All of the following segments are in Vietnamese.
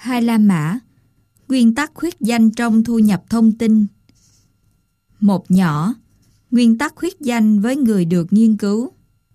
Hai La Mã, nguyên tắc khuyết danh trong thu nhập thông tin. Một nhỏ, nguyên tắc khuyết danh với người được nghiên cứu.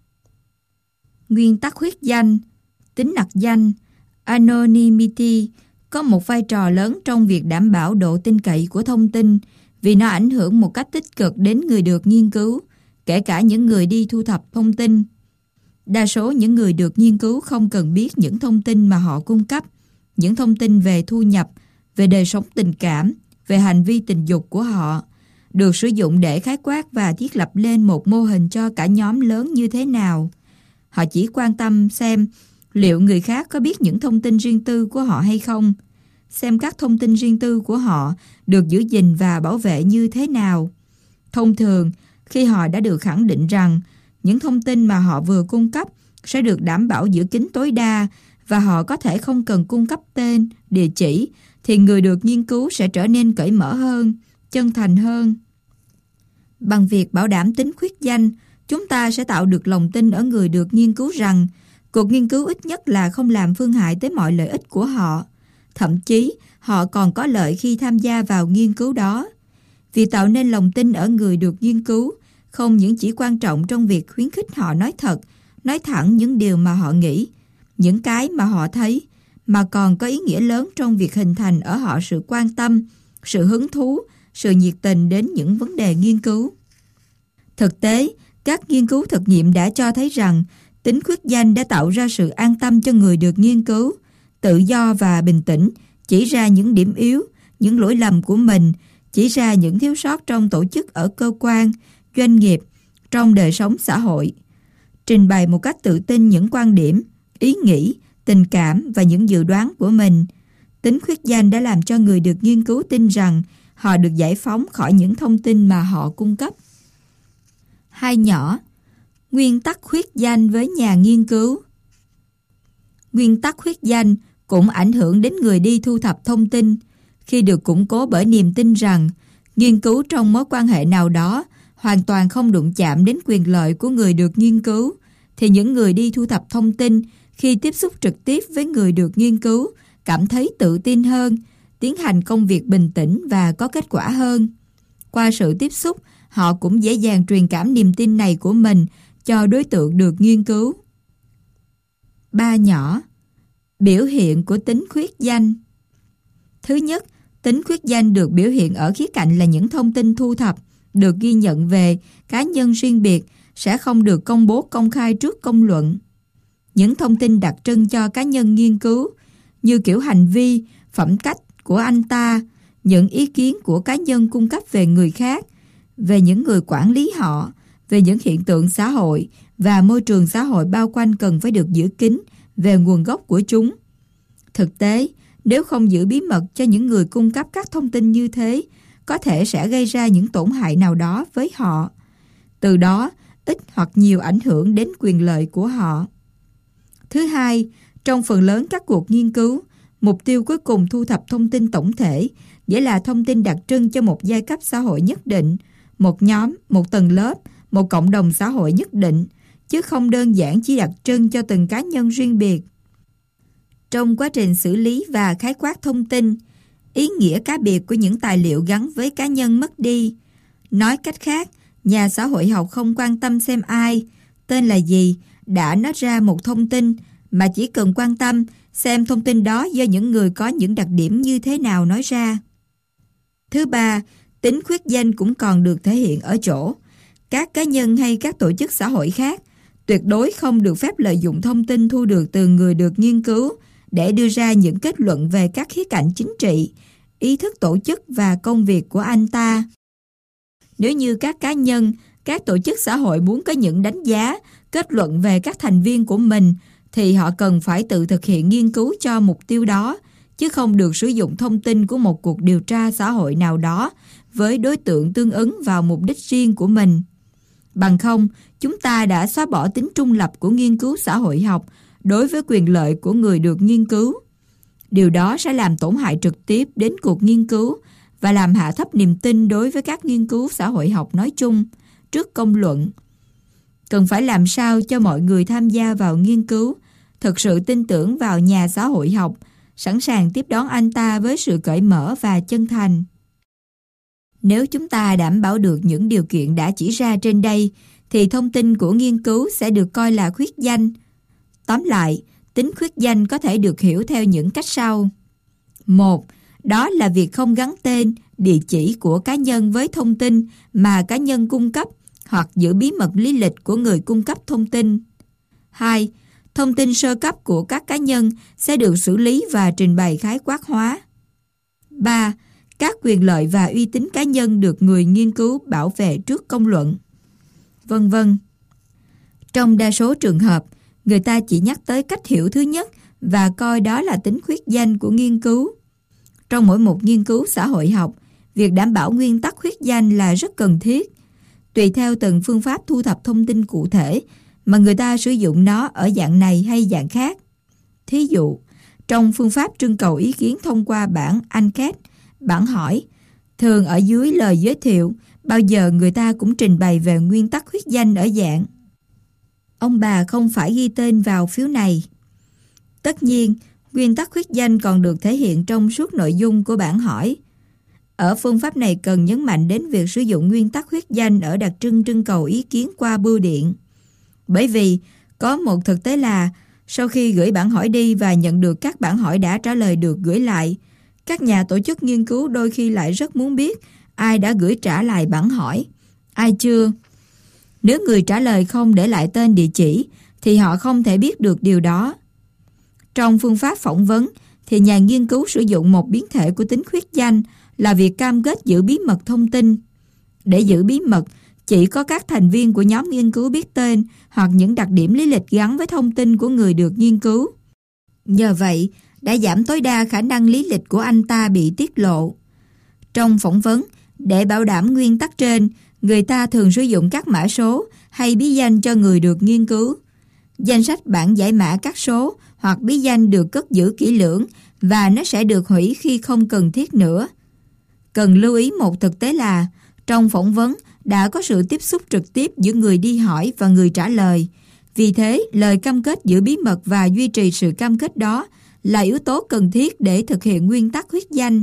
Nguyên tắc khuyết danh, tính nặc danh, anonymity có một vai trò lớn trong việc đảm bảo độ tin cậy của thông tin vì nó ảnh hưởng một cách tích cực đến người được nghiên cứu, kể cả những người đi thu thập thông tin. Đa số những người được nghiên cứu không cần biết những thông tin mà họ cung cấp, những thông tin về thu nhập, về đời sống tình cảm, về hành vi tình dục của họ, được sử dụng để khái quát và thiết lập lên một mô hình cho cả nhóm lớn như thế nào. Họ chỉ quan tâm xem liệu người khác có biết những thông tin riêng tư của họ hay không, xem các thông tin riêng tư của họ được giữ gìn và bảo vệ như thế nào. Thông thường, khi họ đã được khẳng định rằng những thông tin mà họ vừa cung cấp sẽ được đảm bảo giữ kín tối đa và họ có thể không cần cung cấp tên, địa chỉ, thì người được nghiên cứu sẽ trở nên cởi mở hơn, chân thành hơn. Bằng việc bảo đảm tính khuyết danh, chúng ta sẽ tạo được lòng tin ở người được nghiên cứu rằng cuộc nghiên cứu ít nhất là không làm phương hại tới mọi lợi ích của họ. Thậm chí, họ còn có lợi khi tham gia vào nghiên cứu đó. Việc tạo nên lòng tin ở người được nghiên cứu không những chỉ quan trọng trong việc khuyến khích họ nói thật, nói thẳng những điều mà họ nghĩ, những cái mà họ thấy, mà còn có ý nghĩa lớn trong việc hình thành ở họ sự quan tâm, sự hứng thú, sự nhiệt tình đến những vấn đề nghiên cứu. Thực tế, các nghiên cứu thực nghiệm đã cho thấy rằng tính khuyết danh đã tạo ra sự an tâm cho người được nghiên cứu, tự do và bình tĩnh, chỉ ra những điểm yếu, những lỗi lầm của mình, chỉ ra những thiếu sót trong tổ chức ở cơ quan, doanh nghiệp, trong đời sống xã hội. Trình bày một cách tự tin những quan điểm, ý nghĩ, tình cảm và những dự đoán của mình. Tính khuyết danh đã làm cho người được nghiên cứu tin rằng họ được giải phóng khỏi những thông tin mà họ cung cấp. Hai nhỏ, nguyên tắc khuyết danh với nhà nghiên cứu. Nguyên tắc khuyết danh cũng ảnh hưởng đến người đi thu thập thông tin khi được củng cố bởi niềm tin rằng nghiên cứu trong mối quan hệ nào đó hoàn toàn không đụng chạm đến quyền lợi của người được nghiên cứu, thì những người đi thu thập thông tin khi tiếp xúc trực tiếp với người được nghiên cứu cảm thấy tự tin hơn, tiến hành công việc bình tĩnh và có kết quả hơn. Qua sự tiếp xúc, họ cũng dễ dàng truyền cảm niềm tin này của mình cho đối tượng được nghiên cứu. Ba nhỏ, biểu hiện của tính khuyết danh. Thứ nhất, tính khuyết danh được biểu hiện ở khía cạnh là những thông tin thu thập được ghi nhận về cá nhân riêng biệt sẽ không được công bố công khai trước công luận. Những thông tin đặc trưng cho cá nhân nghiên cứu như kiểu hành vi, phẩm cách của anh ta, những ý kiến của cá nhân cung cấp về người khác, về những người quản lý họ, về những hiện tượng xã hội và môi trường xã hội bao quanh cần phải được giữ kín về nguồn gốc của chúng. Thực tế, nếu không giữ bí mật cho những người cung cấp các thông tin như thế, có thể sẽ gây ra những tổn hại nào đó với họ. Từ đó, ít hoặc nhiều ảnh hưởng đến quyền lợi của họ. Thứ hai, trong phần lớn các cuộc nghiên cứu, mục tiêu cuối cùng thu thập thông tin tổng thể, nghĩa là thông tin đặc trưng cho một giai cấp xã hội nhất định, một nhóm, một tầng lớp, một cộng đồng xã hội nhất định, chứ không đơn giản chỉ đặc trưng cho từng cá nhân riêng biệt. Trong quá trình xử lý và khái quát thông tin, ý nghĩa cá biệt của những tài liệu gắn với cá nhân mất đi. Nói cách khác, nhà xã hội học không quan tâm xem ai, tên là gì, đã nói ra một thông tin, mà chỉ cần quan tâm xem thông tin đó do những người có những đặc điểm như thế nào nói ra. Thứ ba, tính khuyết danh cũng còn được thể hiện ở chỗ các cá nhân hay các tổ chức xã hội khác tuyệt đối không được phép lợi dụng thông tin thu được từ người được nghiên cứu để đưa ra những kết luận về các khía cạnh chính trị, ý thức tổ chức và công việc của anh ta. Nếu như các cá nhân, các tổ chức xã hội muốn có những đánh giá, kết luận về các thành viên của mình, thì họ cần phải tự thực hiện nghiên cứu cho mục tiêu đó, chứ không được sử dụng thông tin của một cuộc điều tra xã hội nào đó với đối tượng tương ứng vào mục đích riêng của mình. Bằng không, chúng ta đã xóa bỏ tính trung lập của nghiên cứu xã hội học đối với quyền lợi của người được nghiên cứu. Điều đó sẽ làm tổn hại trực tiếp đến cuộc nghiên cứu và làm hạ thấp niềm tin đối với các nghiên cứu xã hội học nói chung trước công luận. Cần phải làm sao cho mọi người tham gia vào nghiên cứu thực sự tin tưởng vào nhà xã hội học, sẵn sàng tiếp đón anh ta với sự cởi mở và chân thành. Nếu chúng ta đảm bảo được những điều kiện đã chỉ ra trên đây, thì thông tin của nghiên cứu sẽ được coi là khuyết danh. Tóm lại, tính khuyết danh có thể được hiểu theo những cách sau. 1. Đó là việc không gắn tên, địa chỉ của cá nhân với thông tin mà cá nhân cung cấp hoặc giữ bí mật lý lịch của người cung cấp thông tin. 2. Thông tin sơ cấp của các cá nhân sẽ được xử lý và trình bày khái quát hóa. 3. Các quyền lợi và uy tín cá nhân được người nghiên cứu bảo vệ trước công luận, vân vân. Trong đa số trường hợp, người ta chỉ nhắc tới cách hiểu thứ nhất và coi đó là tính khuyết danh của nghiên cứu. Trong mỗi một nghiên cứu xã hội học, việc đảm bảo nguyên tắc khuyết danh là rất cần thiết. Tùy theo từng phương pháp thu thập thông tin cụ thể mà người ta sử dụng nó ở dạng này hay dạng khác. Thí dụ, trong phương pháp trưng cầu ý kiến thông qua bản enquête, bản hỏi, thường ở dưới lời giới thiệu, bao giờ người ta cũng trình bày về nguyên tắc khuyết danh ở dạng: ông bà không phải ghi tên vào phiếu này. Tất nhiên, nguyên tắc khuyết danh còn được thể hiện trong suốt nội dung của bản hỏi. Ở phương pháp này cần nhấn mạnh đến việc sử dụng nguyên tắc khuyết danh ở đặc trưng trưng cầu ý kiến qua bưu điện. Bởi vì có một thực tế là sau khi gửi bản hỏi đi và nhận được các bản hỏi đã trả lời được gửi lại, các nhà tổ chức nghiên cứu đôi khi lại rất muốn biết ai đã gửi trả lại bản hỏi, ai chưa. Nếu người trả lời không để lại tên địa chỉ thì họ không thể biết được điều đó. Trong phương pháp phỏng vấn thì nhà nghiên cứu sử dụng một biến thể của tính khuyết danh là việc cam kết giữ bí mật thông tin. Để giữ bí mật, chỉ có các thành viên của nhóm nghiên cứu biết tên hoặc những đặc điểm lý lịch gắn với thông tin của người được nghiên cứu. Nhờ vậy, đã giảm tối đa khả năng lý lịch của anh ta bị tiết lộ. Trong phỏng vấn, để bảo đảm nguyên tắc trên, người ta thường sử dụng các mã số hay bí danh cho người được nghiên cứu. Danh sách bản giải mã các số hoặc bí danh được cất giữ kỹ lưỡng và nó sẽ được hủy khi không cần thiết nữa. Cần lưu ý một thực tế là trong phỏng vấn đã có sự tiếp xúc trực tiếp giữa người đi hỏi và người trả lời. Vì thế, lời cam kết giữ bí mật và duy trì sự cam kết đó là yếu tố cần thiết để thực hiện nguyên tắc khuyết danh.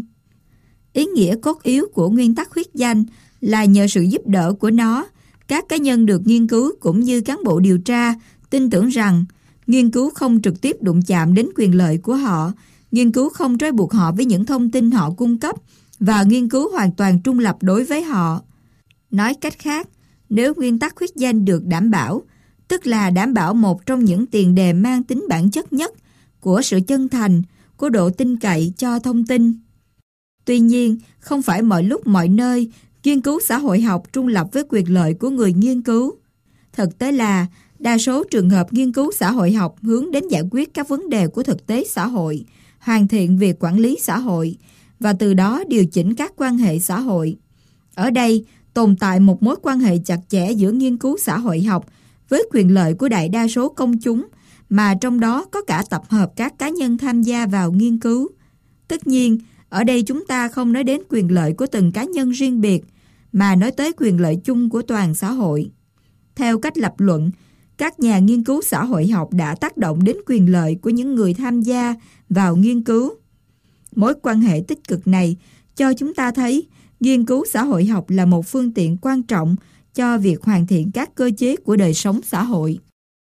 Ý nghĩa cốt yếu của nguyên tắc khuyết danh là nhờ sự giúp đỡ của nó, các cá nhân được nghiên cứu cũng như cán bộ điều tra tin tưởng rằng nghiên cứu không trực tiếp đụng chạm đến quyền lợi của họ, nghiên cứu không trói buộc họ với những thông tin họ cung cấp và nghiên cứu hoàn toàn trung lập đối với họ. Nói cách khác, nếu nguyên tắc khuyết danh được đảm bảo, tức là đảm bảo một trong những tiền đề mang tính bản chất nhất của sự chân thành, của độ tin cậy cho thông tin. Tuy nhiên, không phải mọi lúc mọi nơi nghiên cứu xã hội học trung lập với quyền lợi của người nghiên cứu. Thực tế là, đa số trường hợp nghiên cứu xã hội học hướng đến giải quyết các vấn đề của thực tế xã hội, hoàn thiện việc quản lý xã hội và từ đó điều chỉnh các quan hệ xã hội. Ở đây, tồn tại một mối quan hệ chặt chẽ giữa nghiên cứu xã hội học với quyền lợi của đại đa số công chúng, mà trong đó có cả tập hợp các cá nhân tham gia vào nghiên cứu. Tất nhiên, ở đây chúng ta không nói đến quyền lợi của từng cá nhân riêng biệt, mà nói tới quyền lợi chung của toàn xã hội. Theo cách lập luận, các nhà nghiên cứu xã hội học đã tác động đến quyền lợi của những người tham gia vào nghiên cứu. Mối quan hệ tích cực này cho chúng ta thấy nghiên cứu xã hội học là một phương tiện quan trọng cho việc hoàn thiện các cơ chế của đời sống xã hội.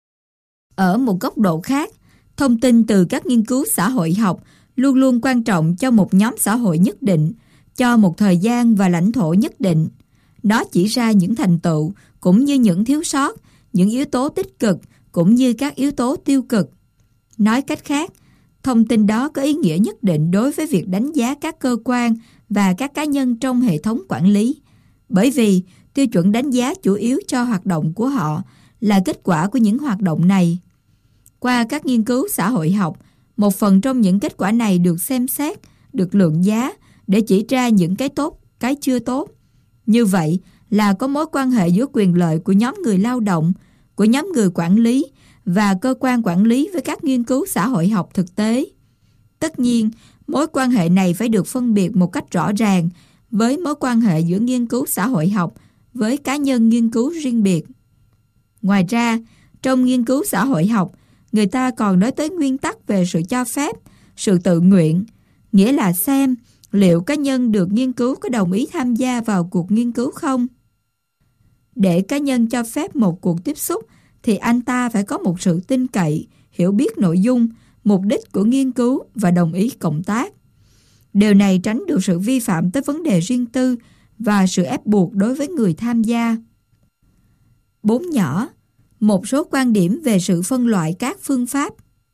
Ở một góc độ khác, thông tin từ các nghiên cứu xã hội học luôn luôn quan trọng cho một nhóm xã hội nhất định, cho một thời gian và lãnh thổ nhất định. Nó chỉ ra những thành tựu cũng như những thiếu sót, những yếu tố tích cực cũng như các yếu tố tiêu cực. Nói cách khác, thông tin đó có ý nghĩa nhất định đối với việc đánh giá các cơ quan và các cá nhân trong hệ thống quản lý, bởi vì tiêu chuẩn đánh giá chủ yếu cho hoạt động của họ là kết quả của những hoạt động này. Qua các nghiên cứu xã hội học, một phần trong những kết quả này được xem xét, được lượng giá để chỉ ra những cái tốt, cái chưa tốt. Như vậy là có mối quan hệ giữa quyền lợi của nhóm người lao động, của nhóm người quản lý và cơ quan quản lý với các nghiên cứu xã hội học thực tế. Tất nhiên, mối quan hệ này phải được phân biệt một cách rõ ràng với mối quan hệ giữa nghiên cứu xã hội học với cá nhân nghiên cứu riêng biệt. Ngoài ra, trong nghiên cứu xã hội học, người ta còn nói tới nguyên tắc về sự cho phép, sự tự nguyện, nghĩa là xem liệu cá nhân được nghiên cứu có đồng ý tham gia vào cuộc nghiên cứu không. Để cá nhân cho phép một cuộc tiếp xúc thì anh ta phải có một sự tin cậy, hiểu biết nội dung, mục đích của nghiên cứu và đồng ý cộng tác. Điều này tránh được sự vi phạm tới vấn đề riêng tư và sự ép buộc đối với người tham gia. 4 nhỏ, một số quan điểm về sự phân loại các phương pháp.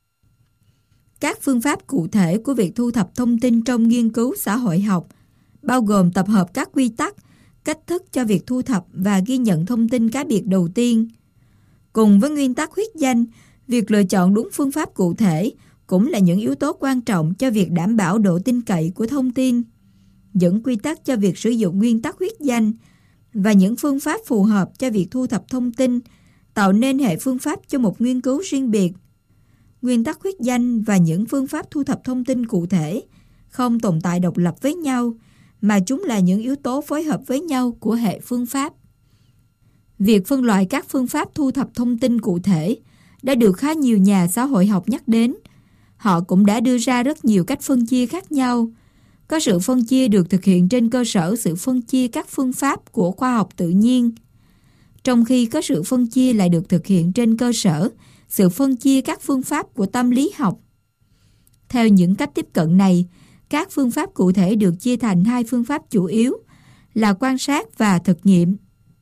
Các phương pháp cụ thể của việc thu thập thông tin trong nghiên cứu xã hội học bao gồm tập hợp các quy tắc, cách thức cho việc thu thập và ghi nhận thông tin cá biệt đầu tiên. Cùng với nguyên tắc huyết danh, việc lựa chọn đúng phương pháp cụ thể cũng là những yếu tố quan trọng cho việc đảm bảo độ tin cậy của thông tin. Những quy tắc cho việc sử dụng nguyên tắc huyết danh và những phương pháp phù hợp cho việc thu thập thông tin tạo nên hệ phương pháp cho một nghiên cứu riêng biệt. Nguyên tắc huyết danh và những phương pháp thu thập thông tin cụ thể không tồn tại độc lập với nhau, mà chúng là những yếu tố phối hợp với nhau của hệ phương pháp. Việc phân loại các phương pháp thu thập thông tin cụ thể đã được khá nhiều nhà xã hội học nhắc đến. Họ cũng đã đưa ra rất nhiều cách phân chia khác nhau. Có sự phân chia được thực hiện trên cơ sở sự phân chia các phương pháp của khoa học tự nhiên, trong khi có sự phân chia lại được thực hiện trên cơ sở sự phân chia các phương pháp của tâm lý học. Theo những cách tiếp cận này, các phương pháp cụ thể được chia thành 2 phương pháp chủ yếu là quan sát và thực nghiệm.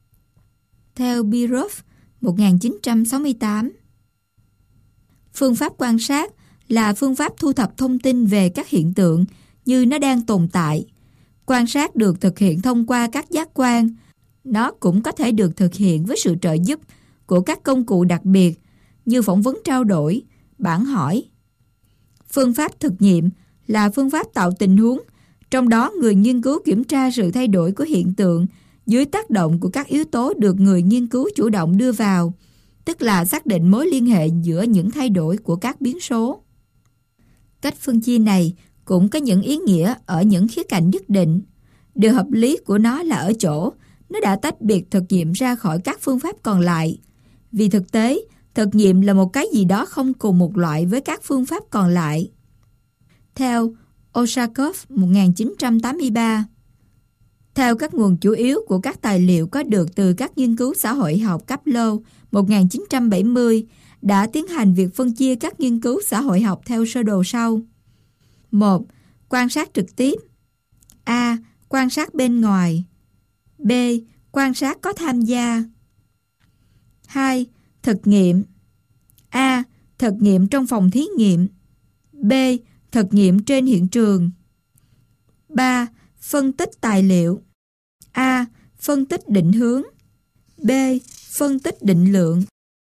Theo Birov, 1968, phương pháp quan sát là phương pháp thu thập thông tin về các hiện tượng như nó đang tồn tại. Quan sát được thực hiện thông qua các giác quan. Nó cũng có thể được thực hiện với sự trợ giúp của các công cụ đặc biệt như phỏng vấn trao đổi, bản hỏi. Phương pháp thực nghiệm là phương pháp tạo tình huống, trong đó người nghiên cứu kiểm tra sự thay đổi của hiện tượng dưới tác động của các yếu tố được người nghiên cứu chủ động đưa vào, tức là xác định mối liên hệ giữa những thay đổi của các biến số. Cách phân chia này cũng có những ý nghĩa ở những khía cạnh nhất định. Điều hợp lý của nó là ở chỗ nó đã tách biệt thực nghiệm ra khỏi các phương pháp còn lại. Vì thực tế, thực nghiệm là một cái gì đó không cùng một loại với các phương pháp còn lại. Theo Oshakov 1983, theo các nguồn chủ yếu của các tài liệu có được từ các nghiên cứu xã hội học Kaplow 1970 đã tiến hành việc phân chia các nghiên cứu xã hội học theo sơ đồ sau. 1. Quan sát trực tiếp. A. Quan sát bên ngoài. B. Quan sát có tham gia. 2. Thực nghiệm. A. Thực nghiệm trong phòng thí nghiệm. B. Thực nghiệm trên hiện trường. 3. Phân tích tài liệu. A. Phân tích định hướng. B. Phân tích định lượng.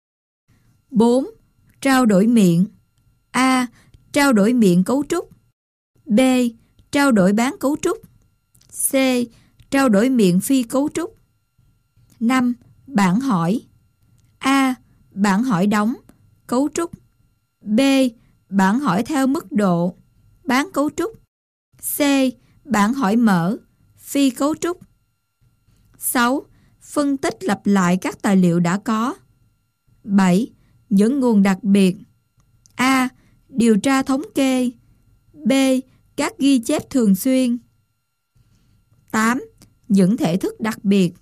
4. Trao đổi miệng. A. Trao đổi miệng cấu trúc. B. Trao đổi bán cấu trúc. C. Trao đổi miệng phi cấu trúc. 5. Bản hỏi. A. Bản hỏi đóng, cấu trúc. B. Bản hỏi theo mức độ, bán cấu trúc. C. Bản hỏi mở, phi cấu trúc. 6. Phân tích lặp lại các tài liệu đã có. 7. Những nguồn đặc biệt. A. Điều tra thống kê. B. Các ghi chép thường xuyên. 8. Những thể thức đặc biệt.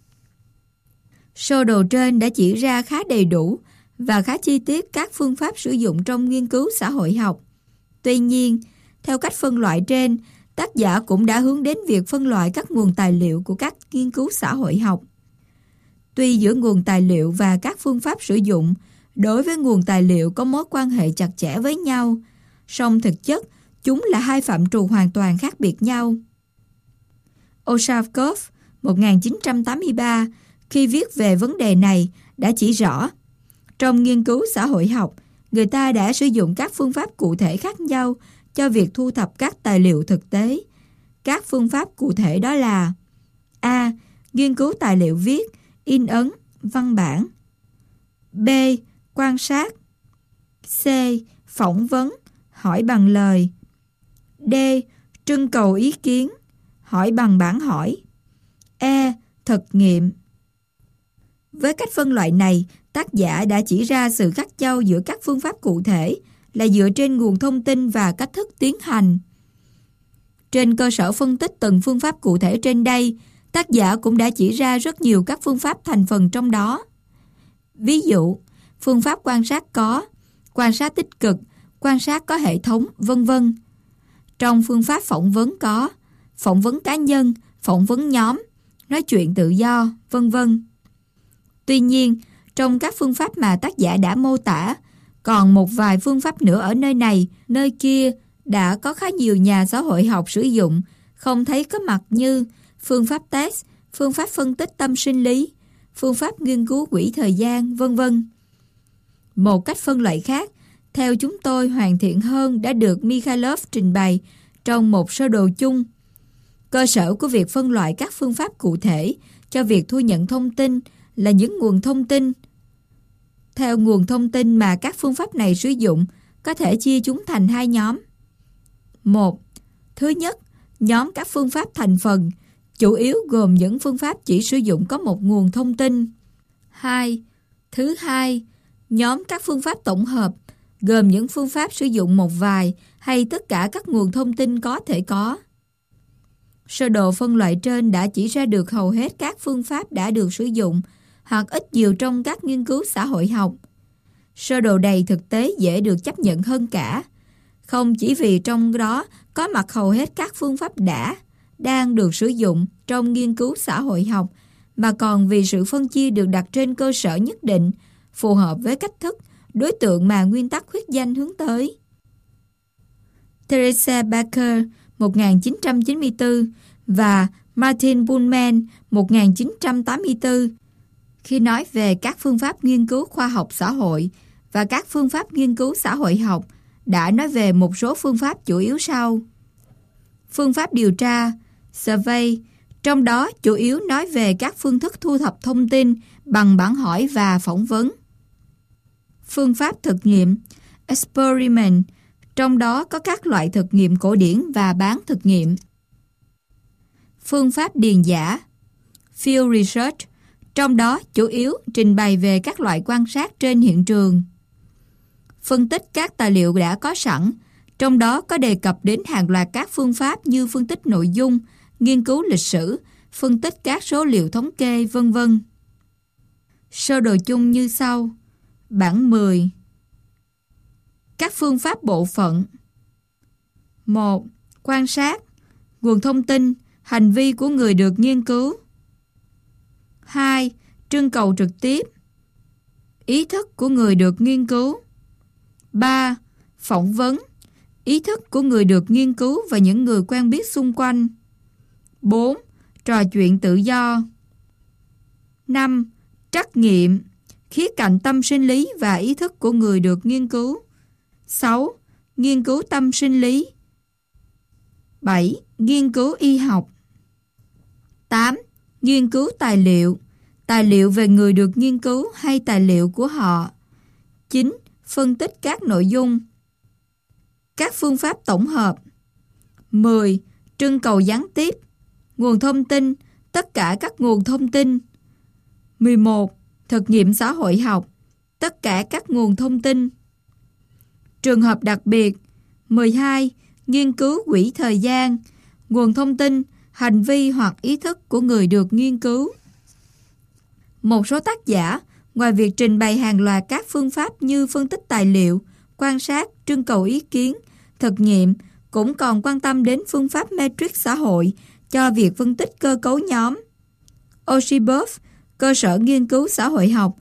Sơ đồ trên đã chỉ ra khá đầy đủ và khá chi tiết các phương pháp sử dụng trong nghiên cứu xã hội học. Tuy nhiên, theo cách phân loại trên, tác giả cũng đã hướng đến việc phân loại các nguồn tài liệu của các nghiên cứu xã hội học. Tuy giữa nguồn tài liệu và các phương pháp sử dụng đối với nguồn tài liệu có mối quan hệ chặt chẽ với nhau, song thực chất chúng là 2 phạm trù hoàn toàn khác biệt nhau. Oshakov 1983 khi viết về vấn đề này đã chỉ rõ, trong nghiên cứu xã hội học, người ta đã sử dụng các phương pháp cụ thể khác nhau cho việc thu thập các tài liệu thực tế. Các phương pháp cụ thể đó là: A. Nghiên cứu tài liệu viết, in ấn, văn bản. B. Quan sát. C. Phỏng vấn, hỏi bằng lời. D. Trưng cầu ý kiến, hỏi bằng bản hỏi. E. Thực nghiệm. Với cách phân loại này, tác giả đã chỉ ra sự khác nhau giữa các phương pháp cụ thể là dựa trên nguồn thông tin và cách thức tiến hành. Trên cơ sở phân tích từng phương pháp cụ thể trên đây, tác giả cũng đã chỉ ra rất nhiều các phương pháp thành phần trong đó. Ví dụ, phương pháp quan sát có, quan sát tích cực, quan sát có hệ thống, vân vân. Trong phương pháp phỏng vấn có, phỏng vấn cá nhân, phỏng vấn nhóm, nói chuyện tự do, vân vân. Tuy nhiên, trong các phương pháp mà tác giả đã mô tả, còn một vài phương pháp nữa ở nơi này, nơi kia đã có khá nhiều nhà xã hội học sử dụng, không thấy có mặt như phương pháp test, phương pháp phân tích tâm sinh lý, phương pháp nghiên cứu quỹ thời gian, vân vân. Một cách phân loại khác, theo chúng tôi hoàn thiện hơn đã được Mikhailov trình bày trong một sơ đồ chung. Cơ sở của việc phân loại các phương pháp cụ thể cho việc thu nhận thông tin là những nguồn thông tin. Theo nguồn thông tin mà các phương pháp này sử dụng, có thể chia chúng thành hai nhóm. 1. Thứ nhất, nhóm các phương pháp thành phần, chủ yếu gồm những phương pháp chỉ sử dụng có một nguồn thông tin. 2. Thứ hai, nhóm các phương pháp tổng hợp, gồm những phương pháp sử dụng một vài hay tất cả các nguồn thông tin có thể có. Sơ đồ phân loại trên đã chỉ ra được hầu hết các phương pháp đã được sử dụng hoặc ít nhiều trong các nghiên cứu xã hội học. Sơ đồ đầy thực tế dễ được chấp nhận hơn cả, không chỉ vì trong đó có mặt hầu hết các phương pháp đang được sử dụng trong nghiên cứu xã hội học, mà còn vì sự phân chia được đặt trên cơ sở nhất định, phù hợp với cách thức, đối tượng mà nguyên tắc khuyết danh hướng tới. Teresa Baker 1994 và Martin Bullman 1984 khi nói về các phương pháp nghiên cứu khoa học xã hội và các phương pháp nghiên cứu xã hội học đã nói về một số phương pháp chủ yếu sau. Phương pháp điều tra, survey, trong đó chủ yếu nói về các phương thức thu thập thông tin bằng bản hỏi và phỏng vấn. Phương pháp thực nghiệm, experiment, trong đó có các loại thực nghiệm cổ điển và bán thực nghiệm. Phương pháp điền giả, field research, trong đó chủ yếu trình bày về các loại quan sát trên hiện trường. Phân tích các tài liệu đã có sẵn, trong đó có đề cập đến hàng loạt các phương pháp như phân tích nội dung, nghiên cứu lịch sử, phân tích các số liệu thống kê, vân vân. Sơ đồ chung như sau. Bảng 10. Các phương pháp bộ phận. 1. Quan sát, nguồn thông tin, hành vi của người được nghiên cứu. 2. Trưng cầu trực tiếp, ý thức của người được nghiên cứu. 3. Phỏng vấn, ý thức của người được nghiên cứu và những người quen biết xung quanh. 4. Trò chuyện tự do. 5. Trắc nghiệm, khía cạnh tâm sinh lý và ý thức của người được nghiên cứu. 6. Nghiên cứu tâm sinh lý. 7. Nghiên cứu y học. 8. Nghiên cứu tài liệu về người được nghiên cứu hay tài liệu của họ. 9. Phân tích các nội dung. Các phương pháp tổng hợp. 10. Trưng cầu gián tiếp, nguồn thông tin, tất cả các nguồn thông tin. 11. Thực nghiệm xã hội học, tất cả các nguồn thông tin. Trường hợp đặc biệt. 12. Nghiên cứu quỹ thời gian, nguồn thông tin, hành vi hoặc ý thức của người được nghiên cứu. Một số tác giả, ngoài việc trình bày hàng loạt các phương pháp như phân tích tài liệu, quan sát, trưng cầu ý kiến, thực nghiệm, cũng còn quan tâm đến phương pháp matrix xã hội cho việc phân tích cơ cấu nhóm. Osipov, Cơ sở nghiên cứu xã hội học,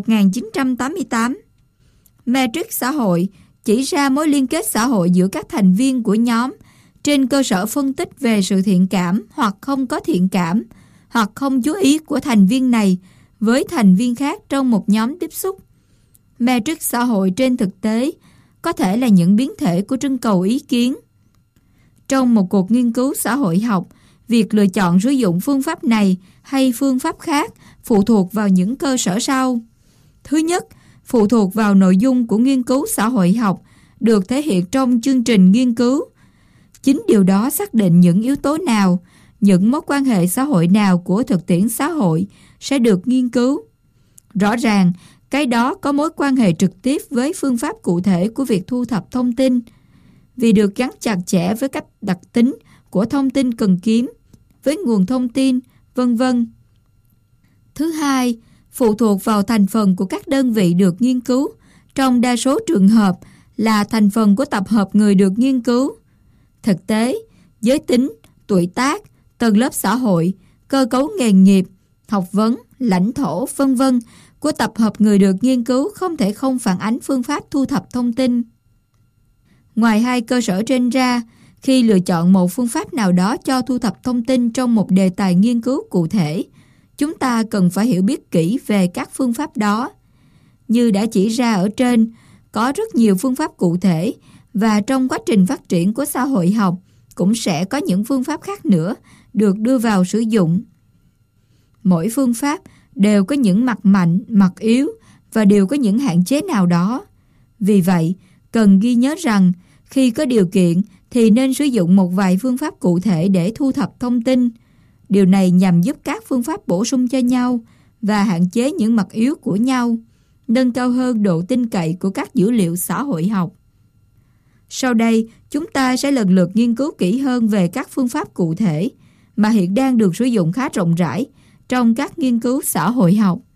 1988. Matrix xã hội chỉ ra mối liên kết xã hội giữa các thành viên của nhóm trên cơ sở phân tích về sự thiện cảm hoặc không có thiện cảm, hoặc không chú ý của thành viên này với thành viên khác trong một nhóm tiếp xúc. Matrix xã hội trên thực tế có thể là những biến thể của trưng cầu ý kiến. Trong một cuộc nghiên cứu xã hội học, việc lựa chọn sử dụng phương pháp này hay phương pháp khác phụ thuộc vào những cơ sở sau. Thứ nhất, phụ thuộc vào nội dung của nghiên cứu xã hội học được thể hiện trong chương trình nghiên cứu. Chính điều đó xác định những yếu tố nào, những mối quan hệ xã hội nào của thực tiễn xã hội sẽ được nghiên cứu. Rõ ràng, Cái đó có mối quan hệ trực tiếp với phương pháp cụ thể của việc thu thập thông tin, vì được gắn chặt chẽ với cách đặc tính của thông tin cần kiếm, với nguồn thông tin, vân vân. Thứ hai, phụ thuộc vào thành phần của các đơn vị được nghiên cứu, trong đa số trường hợp là thành phần của tập hợp người được nghiên cứu. Thực tế, giới tính, tuổi tác, tầng lớp xã hội, cơ cấu nghề nghiệp, học vấn, lãnh thổ, vân vân của tập hợp người được nghiên cứu không thể không phản ánh phương pháp thu thập thông tin. Ngoài hai cơ sở trên ra, khi lựa chọn một phương pháp nào đó cho thu thập thông tin trong một đề tài nghiên cứu cụ thể, chúng ta cần phải hiểu biết kỹ về các phương pháp đó. Như đã chỉ ra ở trên, có rất nhiều phương pháp cụ thể và trong quá trình phát triển của xã hội học cũng sẽ có những phương pháp khác nữa được đưa vào sử dụng. Mỗi phương pháp đều có những mặt mạnh, mặt yếu và đều có những hạn chế nào đó. Vì vậy, cần ghi nhớ rằng khi có điều kiện thì nên sử dụng một vài phương pháp cụ thể để thu thập thông tin. Điều này nhằm giúp các phương pháp bổ sung cho nhau và hạn chế những mặt yếu của nhau, nâng cao hơn độ tin cậy của các dữ liệu xã hội học. Sau đây, chúng ta sẽ lần lượt nghiên cứu kỹ hơn về các phương pháp cụ thể mà hiện đang được sử dụng khá rộng rãi trong các nghiên cứu xã hội học.